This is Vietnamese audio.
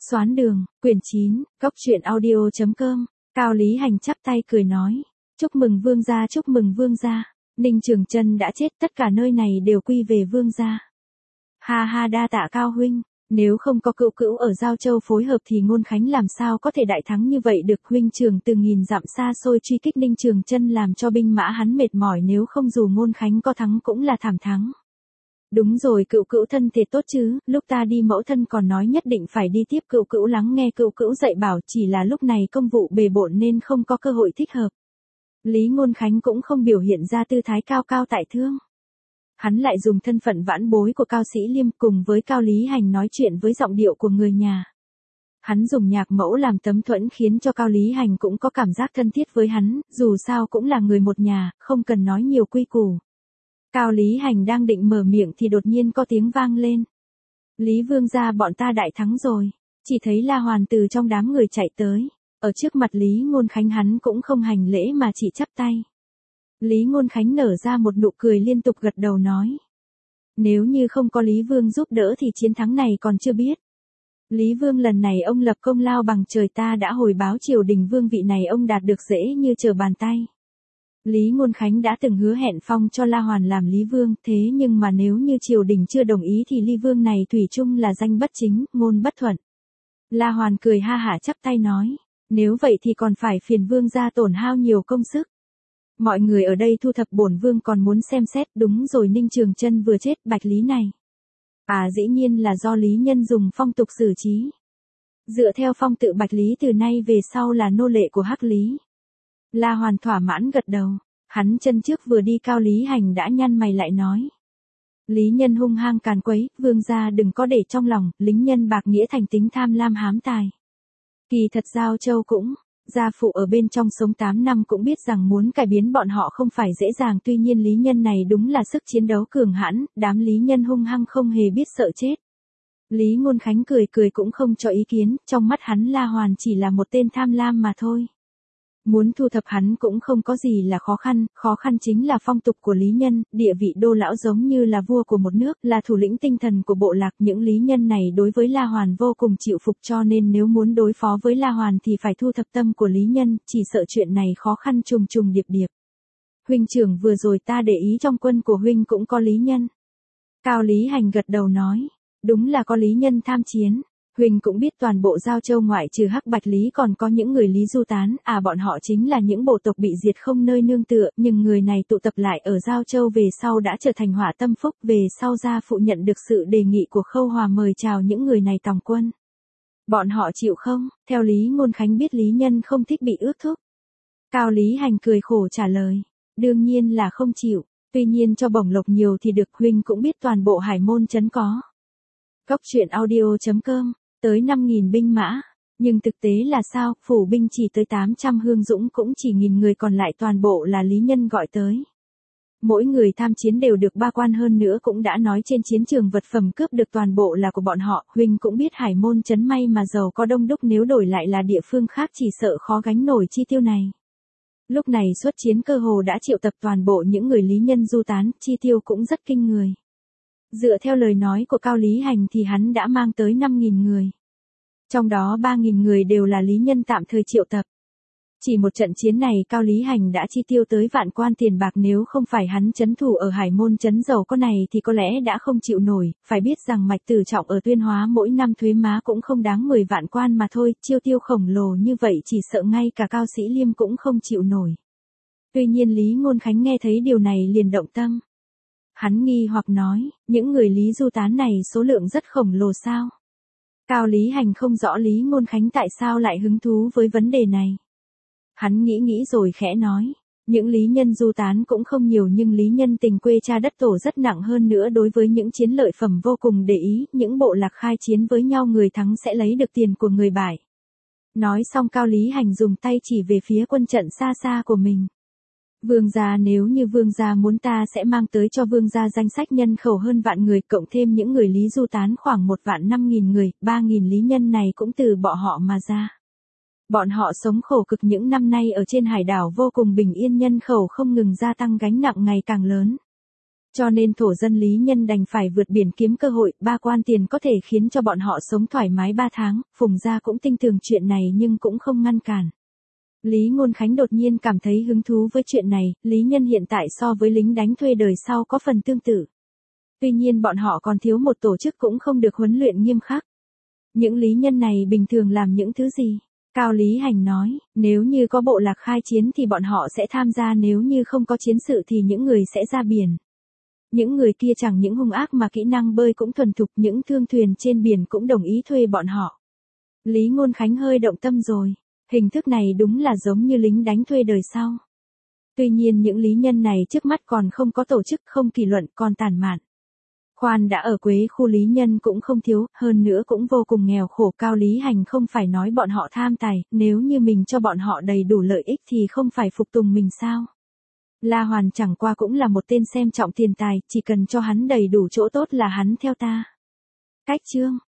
Xoán đường, quyển 9, góc truyện audio.com, Cao Lý Hành chắp tay cười nói. Chúc mừng vương gia, chúc mừng vương gia. Ninh Trường Chân đã chết, tất cả nơi này đều quy về vương gia. Ha ha, đa tạ Cao huynh, nếu không có Cửu Cửu ở Giao Châu phối hợp thì Ngôn Khánh làm sao có thể đại thắng như vậy được. Huynh trưởng từ nghìn dặm xa xôi truy kích Ninh Trường Chân làm cho binh mã hắn mệt mỏi, nếu không dù Ngôn Khánh có thắng cũng là thảm thắng. Đúng rồi, Cửu Cửu thân thể tốt chứ, lúc ta đi mẫu thân còn nói nhất định phải đi tiếp Cửu Cửu, lắng nghe Cửu Cửu dạy bảo, chỉ là lúc này công vụ bề bộn nên không có cơ hội thích hợp. Lý Ngôn Khánh cũng không biểu hiện ra tư thái cao cao tại thượng. Hắn lại dùng thân phận vãn bối của Cao Sĩ Liêm cùng với Cao Lý Hành nói chuyện với giọng điệu của người nhà. Hắn dùng nhạc mẫu làm tấm thuẫn khiến cho Cao Lý Hành cũng có cảm giác thân thiết với hắn, dù sao cũng là người một nhà, không cần nói nhiều quy củ. Cao Lý Hành đang định mở miệng thì đột nhiên có tiếng vang lên. Lý vương gia, bọn ta đại thắng rồi. Chỉ thấy La Hoàn từ trong đám người chạy tới. Ở trước mặt Lý Ngôn Khánh hắn cũng không hành lễ mà chỉ chắp tay. Lý Ngôn Khánh nở ra một nụ cười liên tục gật đầu nói. Nếu như không có Lý Vương giúp đỡ thì chiến thắng này còn chưa biết. Lý Vương lần này ông lập công lao bằng trời, ta đã hồi báo triều đình, vương vị này ông đạt được dễ như trở bàn tay. Lý Ngôn Khánh đã từng hứa hẹn phong cho La Hoàn làm Lý Vương, thế nhưng mà nếu như triều đình chưa đồng ý thì Lý Vương này thủy chung là danh bất chính, ngôn bất thuận. La Hoàn cười ha hả chắp tay nói, nếu vậy thì còn phải phiền vương gia tổn hao nhiều công sức. Mọi người ở đây thu thập, bổn vương còn muốn xem xét. Đúng rồi, Ninh Trường Chân vừa chết, Bạch Lý này. Dĩ nhiên là do Lý Nhân dùng phong tục xử trí. Dựa theo phong tự, Bạch Lý từ nay về sau là nô lệ của Hắc Lý. La Hoàn thỏa mãn gật đầu. Hắn chân trước vừa đi, Cao Lý Hành đã nhăn mày lại nói. Lý Nhân hung hăng càn quấy, vương gia đừng có để trong lòng, lính nhân bạc nghĩa thành tính tham lam hám tài. Kỳ thật Giao Châu cũng, gia phụ ở bên trong sống 8 năm cũng biết rằng muốn cải biến bọn họ không phải dễ dàng, tuy nhiên Lý Nhân này đúng là sức chiến đấu cường hãn, đám Lý Nhân hung hăng không hề biết sợ chết. Lý Ngôn Khánh cười cười cũng không cho ý kiến, trong mắt hắn La Hoàn chỉ là một tên tham lam mà thôi. Muốn thu thập hắn cũng không có gì là khó khăn chính là phong tục của Lý Nhân, địa vị đô lão giống như là vua của một nước, là thủ lĩnh tinh thần của bộ lạc. Những Lý Nhân này đối với La Hoàn vô cùng chịu phục, cho nên nếu muốn đối phó với La Hoàn thì phải thu thập tâm của Lý Nhân, chỉ sợ chuyện này khó khăn trùng trùng điệp điệp. Huynh trưởng, vừa rồi ta để ý trong quân của huynh cũng có Lý Nhân. Cao Lý Hành gật đầu nói, đúng là có Lý Nhân tham chiến. Huynh cũng biết toàn bộ Giao Châu ngoại trừ Hắc Bạch Lý còn có những người Lý Du Tán, bọn họ chính là những bộ tộc bị diệt không nơi nương tựa, nhưng người này tụ tập lại ở Giao Châu về sau đã trở thành hỏa tâm phúc, về sau gia phụ nhận được sự đề nghị của Khâu Hòa mời chào những người này tòng quân. Bọn họ chịu không? Theo Lý Ngôn Khánh biết Lý Nhân không thích bị ước thúc. Cao Lý Hành cười khổ trả lời, đương nhiên là không chịu, tuy nhiên cho bổng lộc nhiều thì được. Huynh cũng biết toàn bộ Hải Môn trấn có. Góc truyện audio.com tới 5.000 binh mã, nhưng thực tế là sao, phủ binh chỉ tới 800, Hương Dũng cũng chỉ 1.000 người, còn lại toàn bộ là Lý Nhân gọi tới. Mỗi người tham chiến đều được 3 quan, hơn nữa cũng đã nói trên chiến trường vật phẩm cướp được toàn bộ là của bọn họ. Huynh cũng biết Hải Môn trấn may mà giàu có đông đúc, nếu đổi lại là địa phương khác chỉ sợ khó gánh nổi chi tiêu này. Lúc này xuất chiến cơ hồ đã triệu tập toàn bộ những người Lý Nhân du tán, chi tiêu cũng rất kinh người. Dựa theo lời nói của Cao Lý Hành thì hắn đã mang tới 5.000 người. Trong đó 3.000 người đều là Lý Nhân tạm thời triệu tập. Chỉ một trận chiến này Cao Lý Hành đã chi tiêu tới vạn quan tiền bạc, nếu không phải hắn trấn thủ ở Hải Môn trấn giàu có này thì có lẽ đã không chịu nổi. Phải biết rằng Mạch Tử Trọng ở Tuyên Hóa mỗi năm thuế má cũng không đáng 10 vạn quan mà thôi, chiêu tiêu khổng lồ như vậy chỉ sợ ngay cả Cao Sĩ Liêm cũng không chịu nổi. Tuy nhiên Lý Ngôn Khánh nghe thấy điều này liền động tâm. Hắn nghi hoặc nói, những người Lý Du Tán này số lượng rất khổng lồ sao? Cao Lý Hành không rõ Lý Ngôn Khánh tại sao lại hứng thú với vấn đề này. Hắn nghĩ rồi khẽ nói, những Lý Nhân du tán cũng không nhiều, nhưng Lý Nhân tình quê cha đất tổ rất nặng, hơn nữa đối với những chiến lợi phẩm vô cùng để ý, những bộ lạc khai chiến với nhau người thắng sẽ lấy được tiền của người bại. Nói xong Cao Lý Hành dùng tay chỉ về phía quân trận xa xa của mình. Vương gia, nếu như vương gia muốn ta sẽ mang tới cho vương gia danh sách nhân khẩu hơn vạn người, cộng thêm những người Lý du tán khoảng 1.500.000 người, 3.000 Lý Nhân này cũng từ bọn họ mà ra. Bọn họ sống khổ cực những năm nay ở trên hải đảo vô cùng bình yên, nhân khẩu không ngừng gia tăng, gánh nặng ngày càng lớn. Cho nên thổ dân Lý Nhân đành phải vượt biển kiếm cơ hội, 3 quan tiền có thể khiến cho bọn họ sống thoải mái 3 tháng, Phùng gia cũng tin tưởng chuyện này nhưng cũng không ngăn cản. Lý Ngôn Khánh đột nhiên cảm thấy hứng thú với chuyện này, Lý Nhân hiện tại so với lính đánh thuê đời sau có phần tương tự. Tuy nhiên bọn họ còn thiếu một tổ chức cũng không được huấn luyện nghiêm khắc. Những lý nhân này bình thường làm những thứ gì? Cao Lý Hành nói, nếu như có bộ lạc khai chiến thì bọn họ sẽ tham gia, nếu như không có chiến sự thì những người sẽ ra biển. Những người kia chẳng những hung ác mà kỹ năng bơi cũng thuần thục, những thương thuyền trên biển cũng đồng ý thuê bọn họ. Lý Ngôn Khánh hơi động tâm rồi, hình thức này đúng là giống như lính đánh thuê đời sau. Tuy nhiên những lý nhân này trước mắt còn không có tổ chức, không kỷ luật, còn tàn mạn. Khoan đã ở Quế khu lý nhân cũng không thiếu, hơn nữa cũng vô cùng nghèo khổ. Cao Lý Hành không phải nói bọn họ tham tài, nếu như mình cho bọn họ đầy đủ lợi ích thì không phải phục tùng mình sao? La Hoàn chẳng qua cũng là một tên xem trọng tiền tài, chỉ cần cho hắn đầy đủ chỗ tốt là hắn theo ta. Cách chương